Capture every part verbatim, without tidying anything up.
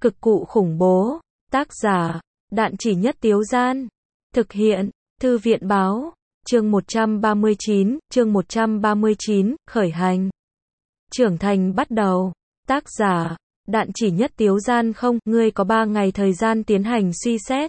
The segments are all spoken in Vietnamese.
Cực cụ khủng bố. Tác giả, Đạn Chỉ Nhất Tiếu Gian. Thực hiện, Thư viện Báo. Chương một trăm ba mươi chín, chương một trăm ba mươi chín, khởi hành. Trưởng thành bắt đầu. Tác giả, Đạn Chỉ Nhất Tiếu Gian. Không, ngươi có ba ngày thời gian tiến hành suy xét.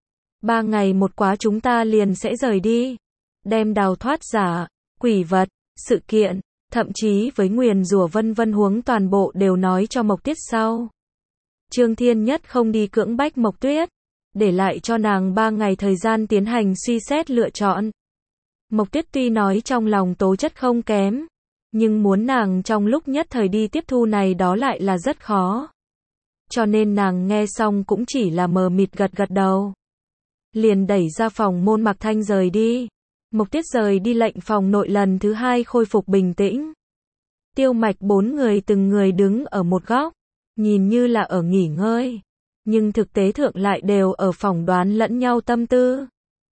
Ba ngày một quá chúng ta liền sẽ rời đi. Đem đào thoát giả, quỷ vật, sự kiện, thậm chí với nguyền rủa vân vân huống toàn bộ đều nói cho Mộc Tuyết sau. Trương Thiên Nhất không đi cưỡng bách Mộc Tuyết, để lại cho nàng ba ngày thời gian tiến hành suy xét lựa chọn. Mộc Tuyết tuy nói trong lòng tố chất không kém, nhưng muốn nàng trong lúc nhất thời đi tiếp thu này đó lại là rất khó. Cho nên nàng nghe xong cũng chỉ là mờ mịt gật gật đầu. Liền đẩy ra phòng môn Mạc Thanh rời đi. Mộc Tuyết rời đi lệnh phòng nội lần thứ hai khôi phục bình tĩnh. Tiêu Mạch bốn người từng người đứng ở một góc, nhìn như là ở nghỉ ngơi, nhưng thực tế thượng lại đều ở phỏng đoán lẫn nhau tâm tư.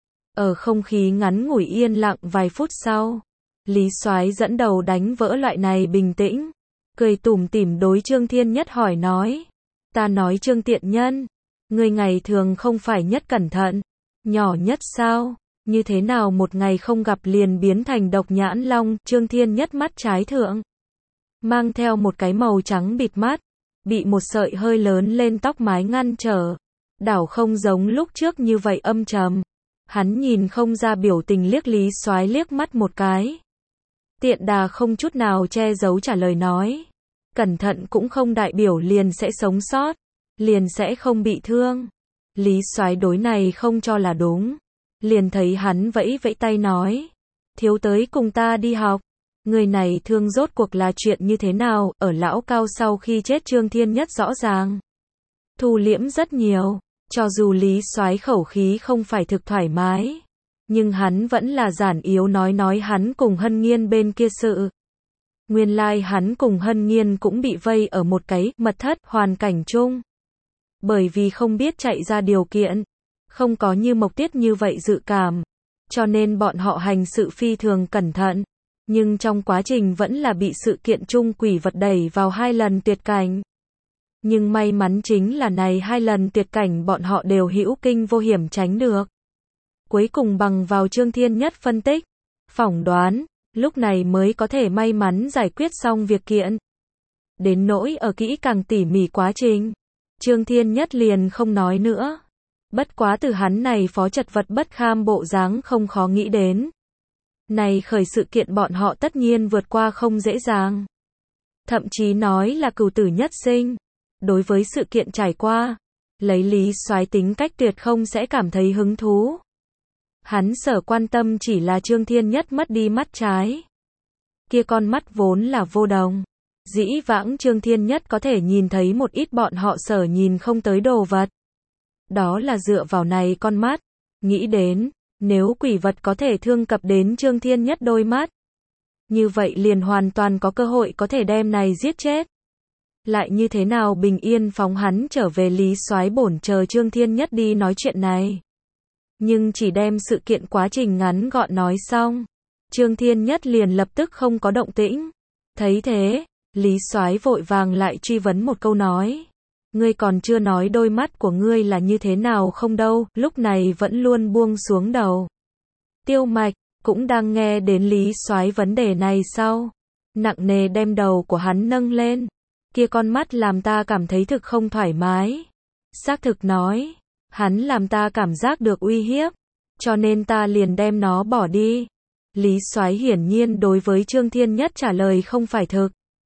Ở không khí ngắn ngủi yên lặng vài phút sau, Lý Soái dẫn đầu đánh vỡ loại này bình tĩnh, cười tủm tỉm đối Trương Thiên Nhất hỏi nói: "Ta nói Trương tiện nhân, ngươi ngày thường không phải nhất cẩn thận, nhỏ nhất sao? Như thế nào một ngày không gặp liền biến thành độc nhãn long?" Trương Thiên Nhất mắt trái thượng mang theo một cái màu trắng bịt mắt, bị một sợi hơi lớn lên tóc mái ngăn trở, đảo không giống lúc trước như vậy âm trầm. Hắn nhìn không ra biểu tình liếc Lý Soái liếc mắt một cái. Tiện đà không chút nào che giấu trả lời nói: "Cẩn thận cũng không đại biểu liền sẽ sống sót, liền sẽ không bị thương." Lý Soái đối này không cho là đúng, liền thấy hắn vẫy vẫy tay nói: "Thiếu tới cùng ta đi học." Người này thương rốt cuộc là chuyện như thế nào? Ở lão cao sau khi chết Trương Thiên Nhất rõ ràng thu liễm rất nhiều, cho dù Lý Soái khẩu khí không phải thực thoải mái, nhưng hắn vẫn là giản yếu nói nói hắn cùng Hân Nghiên bên kia sự. Nguyên lai like hắn cùng Hân Nghiên cũng bị vây ở một cái mật thất hoàn cảnh chung. Bởi vì không biết chạy ra điều kiện, không có như Mộc Tuyết như vậy dự cảm, cho nên bọn họ hành sự phi thường cẩn thận, nhưng trong quá trình vẫn là bị sự kiện chung quỷ vật đẩy vào hai lần tuyệt cảnh. Nhưng may mắn chính là này hai lần tuyệt cảnh bọn họ đều hữu kinh vô hiểm tránh được. Cuối cùng bằng vào Trương Thiên Nhất phân tích, phỏng đoán, lúc này mới có thể may mắn giải quyết xong việc kiện. Đến nỗi ở kỹ càng tỉ mỉ quá trình, Trương Thiên Nhất liền không nói nữa. Bất quá từ hắn này phó chật vật bất kham bộ dáng không khó nghĩ đến. Này khởi sự kiện bọn họ tất nhiên vượt qua không dễ dàng. Thậm chí nói là cửu tử nhất sinh. Đối với sự kiện trải qua, lấy Lý Soái tính cách tuyệt không sẽ cảm thấy hứng thú. Hắn sở quan tâm chỉ là Trương Thiên Nhất mất đi mắt trái. Kia con mắt vốn là vô đồng. Dĩ vãng Trương Thiên Nhất có thể nhìn thấy một ít bọn họ sở nhìn không tới đồ vật. Đó là dựa vào này con mắt, nghĩ đến, nếu quỷ vật có thể thương cập đến Trương Thiên Nhất đôi mắt, như vậy liền hoàn toàn có cơ hội có thể đem này giết chết. Lại như thế nào bình yên phóng hắn trở về Lý Soái bổn chờ Trương Thiên Nhất đi nói chuyện này. Nhưng chỉ đem sự kiện quá trình ngắn gọn nói xong, Trương Thiên Nhất liền lập tức không có động tĩnh. Thấy thế, Lý Soái vội vàng lại truy vấn một câu nói: "Ngươi còn chưa nói đôi mắt của ngươi là như thế nào không đâu?" Lúc này vẫn luôn buông xuống đầu. Tiêu Mạch cũng đang nghe đến Lý Soái vấn đề này sau, nặng nề đem đầu của hắn nâng lên. "Kia con mắt làm ta cảm thấy thực không thoải mái." Xác thực nói, hắn làm ta cảm giác được uy hiếp, cho nên ta liền đem nó bỏ đi. Lý Soái hiển nhiên đối với Trương Thiên Nhất trả lời không phải thực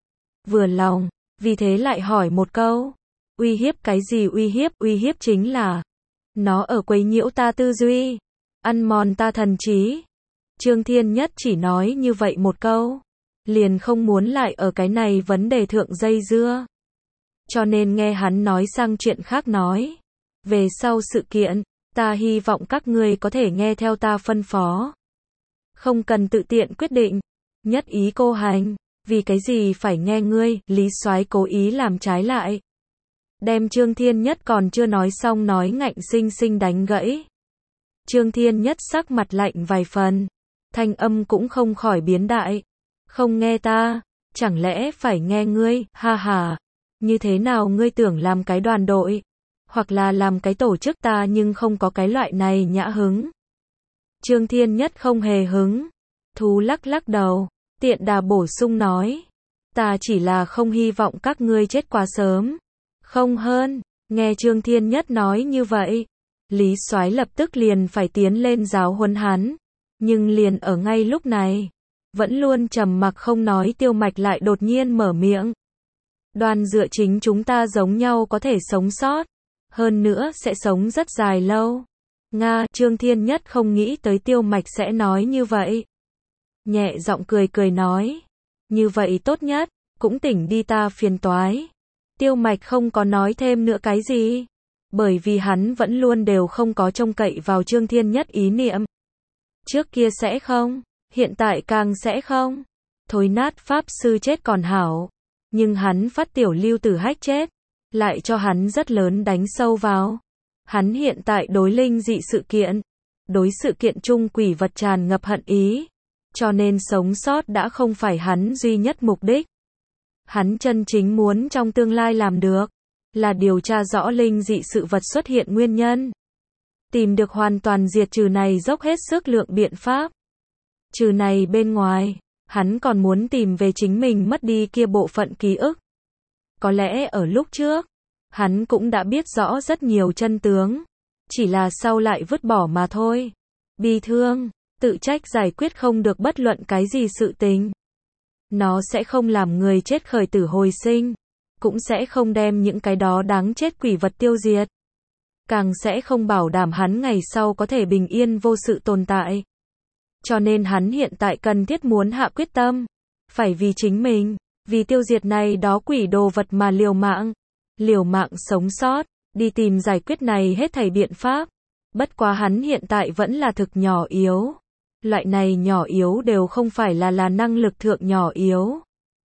vừa lòng, vì thế lại hỏi một câu: "Uy hiếp cái gì uy hiếp?" "Uy hiếp chính là nó ở quấy nhiễu ta tư duy, ăn mòn ta thần trí." Trương Thiên Nhất chỉ nói như vậy một câu, liền không muốn lại ở cái này vấn đề thượng dây dưa. Cho nên nghe hắn nói sang chuyện khác nói: "Về sau sự kiện, ta hy vọng các ngươi có thể nghe theo ta phân phó. Không cần tự tiện quyết định, nhất ý cô hành. Vì cái gì phải nghe ngươi?" Lý Soái cố ý làm trái lại, đem Trương Thiên Nhất còn chưa nói xong nói ngạnh sinh sinh đánh gãy. Trương Thiên Nhất sắc mặt lạnh vài phần, thanh âm cũng không khỏi biến đại: "Không nghe ta, chẳng lẽ phải nghe ngươi?" "Ha ha, Như thế nào ngươi tưởng làm cái đoàn đội, hoặc là làm cái tổ chức, ta nhưng không có cái loại này nhã hứng. Trương Thiên Nhất không hề hứng. Thú lắc lắc đầu, tiện đà bổ sung nói. Ta chỉ là không hy vọng các ngươi chết quá sớm. Không hơn, nghe Trương Thiên Nhất nói như vậy, Lý Soái lập tức liền phải tiến lên giáo huấn hắn. Nhưng liền ở ngay lúc này, vẫn luôn trầm mặc không nói Tiêu Mạch lại đột nhiên mở miệng. Đoàn dựa chính chúng ta giống nhau có thể sống sót. Hơn nữa sẽ sống rất dài lâu. Nga, Trương Thiên Nhất không nghĩ tới Tiêu Mạch sẽ nói như vậy. Nhẹ giọng cười cười nói. Như vậy tốt nhất, cũng tỉnh đi ta phiền toái. Tiêu Mạch không có nói thêm nữa cái gì. Bởi vì hắn vẫn luôn đều không có trông cậy vào Trương Thiên Nhất ý niệm. Trước kia sẽ không, hiện tại càng sẽ không. Thối nát pháp sư chết còn hảo. Nhưng hắn phát tiểu Lưu Tử Hách chết, lại cho hắn rất lớn đánh sâu vào. Hắn hiện tại đối linh dị sự kiện, đối sự kiện chung quỷ vật tràn ngập hận ý. Cho nên sống sót đã không phải hắn duy nhất mục đích. Hắn chân chính muốn trong tương lai làm được, là điều tra rõ linh dị sự vật xuất hiện nguyên nhân. Tìm được hoàn toàn diệt trừ này, dốc hết sức lượng biện pháp. Trừ này bên ngoài, hắn còn muốn tìm về chính mình mất đi kia bộ phận ký ức. Có lẽ ở lúc trước, hắn cũng đã biết rõ rất nhiều chân tướng, chỉ là sau lại vứt bỏ mà thôi. Bi thương, tự trách giải quyết không được bất luận cái gì sự tình. Nó sẽ không làm người chết khởi tử hồi sinh, cũng sẽ không đem những cái đó đáng chết quỷ vật tiêu diệt. Càng sẽ không bảo đảm hắn ngày sau có thể bình yên vô sự tồn tại. Cho nên hắn hiện tại cần thiết muốn hạ quyết tâm, phải vì chính mình, vì tiêu diệt này đó quỷ đồ vật mà liều mạng, liều mạng sống sót, đi tìm giải quyết này hết thảy biện pháp. Bất quá hắn hiện tại vẫn là thực nhỏ yếu. Loại này nhỏ yếu đều không phải là là năng lực thượng nhỏ yếu,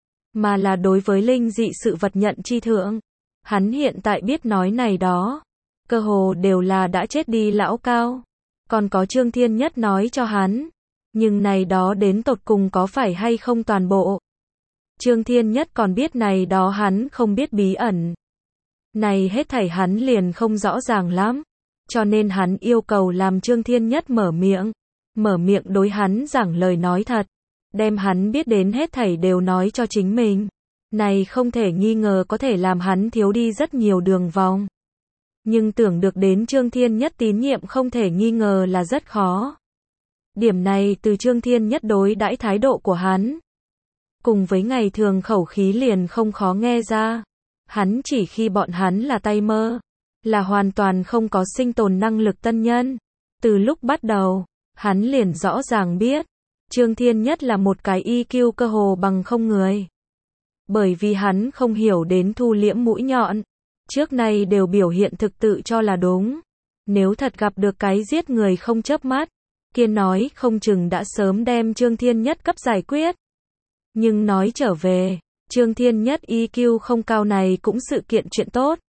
mà là đối với linh dị sự vật nhận chi thượng. Hắn hiện tại biết nói này đó, cơ hồ đều là đã chết đi lão cao. Còn có Trương Thiên Nhất nói cho hắn. Nhưng này đó đến tột cùng có phải hay không toàn bộ. Trương Thiên Nhất còn biết này đó hắn không biết bí ẩn. Này hết thảy hắn liền không rõ ràng lắm. Cho nên hắn yêu cầu làm Trương Thiên Nhất mở miệng. Mở miệng đối hắn giảng lời nói thật. Đem hắn biết đến hết thảy đều nói cho chính mình. Này không thể nghi ngờ có thể làm hắn thiếu đi rất nhiều đường vòng. Nhưng tưởng được đến Trương Thiên Nhất tín nhiệm không thể nghi ngờ là rất khó. Điểm này từ Trương Thiên Nhất đối đãi thái độ của hắn, cùng với ngày thường khẩu khí liền không khó nghe ra. Hắn chỉ khi bọn hắn là tay mơ, là hoàn toàn không có sinh tồn năng lực tân nhân. Từ lúc bắt đầu, hắn liền rõ ràng biết, Trương Thiên Nhất là một cái i kiu cơ hồ bằng không người. Bởi vì hắn không hiểu đến thu liễm mũi nhọn, trước nay đều biểu hiện thực tự cho là đúng. Nếu thật gặp được cái giết người không chớp mắt, kia nói không chừng đã sớm đem Trương Thiên Nhất cấp giải quyết. Nhưng nói trở về, Trương Thiên Nhất i kiu không cao này cũng sự kiện chuyện tốt.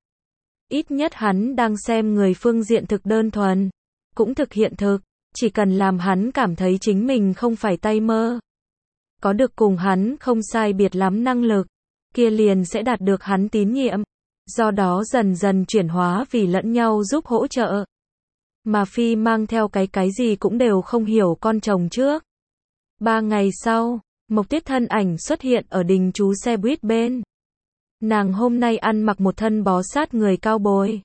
Ít nhất hắn đang xem người phương diện thực đơn thuần, cũng thực hiện thực, chỉ cần làm hắn cảm thấy chính mình không phải tay mơ. Có được cùng hắn không sai biệt lắm năng lực, kia liền sẽ đạt được hắn tín nhiệm. Do đó dần dần chuyển hóa vì lẫn nhau giúp hỗ trợ. Mà phi mang theo cái cái gì cũng đều không hiểu con chồng trước. Ba ngày sau, Mộc Tuyết thân ảnh xuất hiện ở đình chú xe buýt bên. Nàng hôm nay ăn mặc một thân bó sát người cao bồi.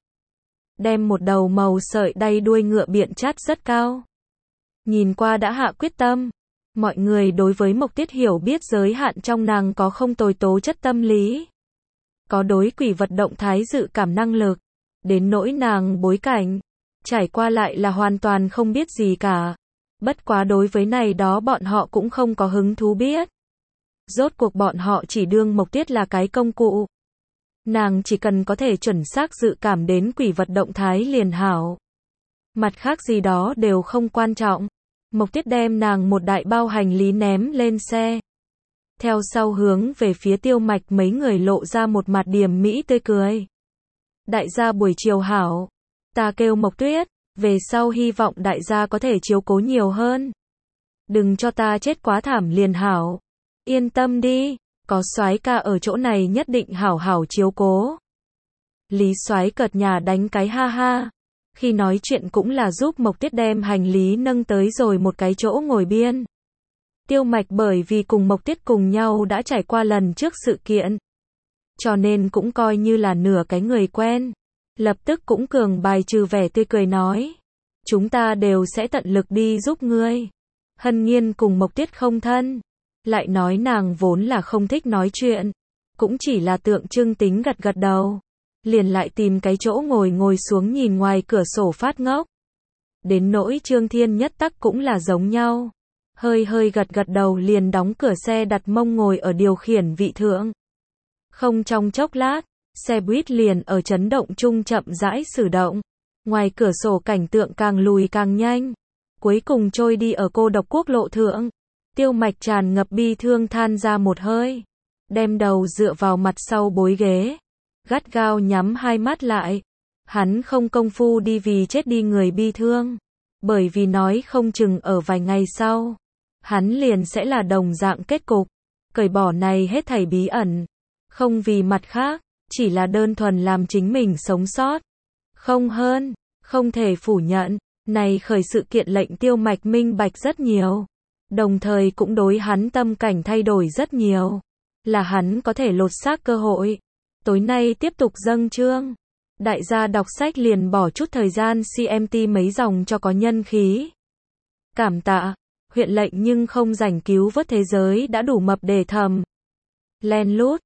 Đem một đầu màu sợi đay đuôi ngựa biện chát rất cao. Nhìn qua đã hạ quyết tâm. Mọi người đối với Mộc Tuyết hiểu biết giới hạn trong nàng có không tồi tố chất tâm lý. Có đối quỷ vật động thái dự cảm năng lực. Đến nỗi nàng bối cảnh, trải qua lại là hoàn toàn không biết gì cả. Bất quá đối với này đó bọn họ cũng không có hứng thú biết. Rốt cuộc bọn họ chỉ đương Mộc Tuyết là cái công cụ. Nàng chỉ cần có thể chuẩn xác dự cảm đến quỷ vật động thái liền hảo. Mặt khác gì đó đều không quan trọng. Mộc Tuyết đem nàng một đại bao hành lý ném lên xe. Theo sau hướng về phía Tiêu Mạch mấy người lộ ra một mặt điềm mỹ tươi cười. Đại gia buổi chiều hảo. Ta kêu Mộc Tuyết, về sau hy vọng đại gia có thể chiếu cố nhiều hơn. Đừng cho ta chết quá thảm liền hảo. Yên tâm đi, có soái ca ở chỗ này nhất định hảo hảo chiếu cố. Lý soái cợt nhà đánh cái ha ha. Khi nói chuyện cũng là giúp Mộc Tuyết đem hành lý nâng tới rồi một cái chỗ ngồi biên. Tiêu Mạch bởi vì cùng Mộc Tuyết cùng nhau đã trải qua lần trước sự kiện, cho nên cũng coi như là nửa cái người quen. Lập tức cũng cường bài trừ vẻ tươi cười nói, chúng ta đều sẽ tận lực đi giúp ngươi. Hân Nhiên cùng Mộc Tuyết không thân, lại nói nàng vốn là không thích nói chuyện, cũng chỉ là tượng trưng tính gật gật đầu, liền lại tìm cái chỗ ngồi ngồi xuống nhìn ngoài cửa sổ phát ngốc. Đến nỗi Trương Thiên Nhất Tắc cũng là giống nhau, hơi hơi gật gật đầu liền đóng cửa xe đặt mông ngồi ở điều khiển vị thượng. Không trong chốc lát, xe buýt liền ở chấn động chung chậm rãi sử động, ngoài cửa sổ cảnh tượng càng lùi càng nhanh, cuối cùng trôi đi ở cô độc quốc lộ thượng. Tiêu Mạch tràn ngập bi thương than ra một hơi, đem đầu dựa vào mặt sau bối ghế, gắt gao nhắm hai mắt lại. Hắn không công phu đi vì chết đi người bi thương, bởi vì nói không chừng ở vài ngày sau, hắn liền sẽ là đồng dạng kết cục, cởi bỏ này hết thảy bí ẩn, không vì mặt khác, chỉ là đơn thuần làm chính mình sống sót. Không hơn, không thể phủ nhận, này khởi sự kiện lệnh Tiêu Mạch minh bạch rất nhiều, đồng thời cũng đối hắn tâm cảnh thay đổi rất nhiều, là hắn có thể lột xác cơ hội. Tối nay tiếp tục dâng chương. Đại gia đọc sách liền bỏ chút thời gian xem ti mấy dòng cho có nhân khí. Cảm tạ, huyện lệnh nhưng không rảnh cứu vớt thế giới đã đủ mập để thầm. Len lút,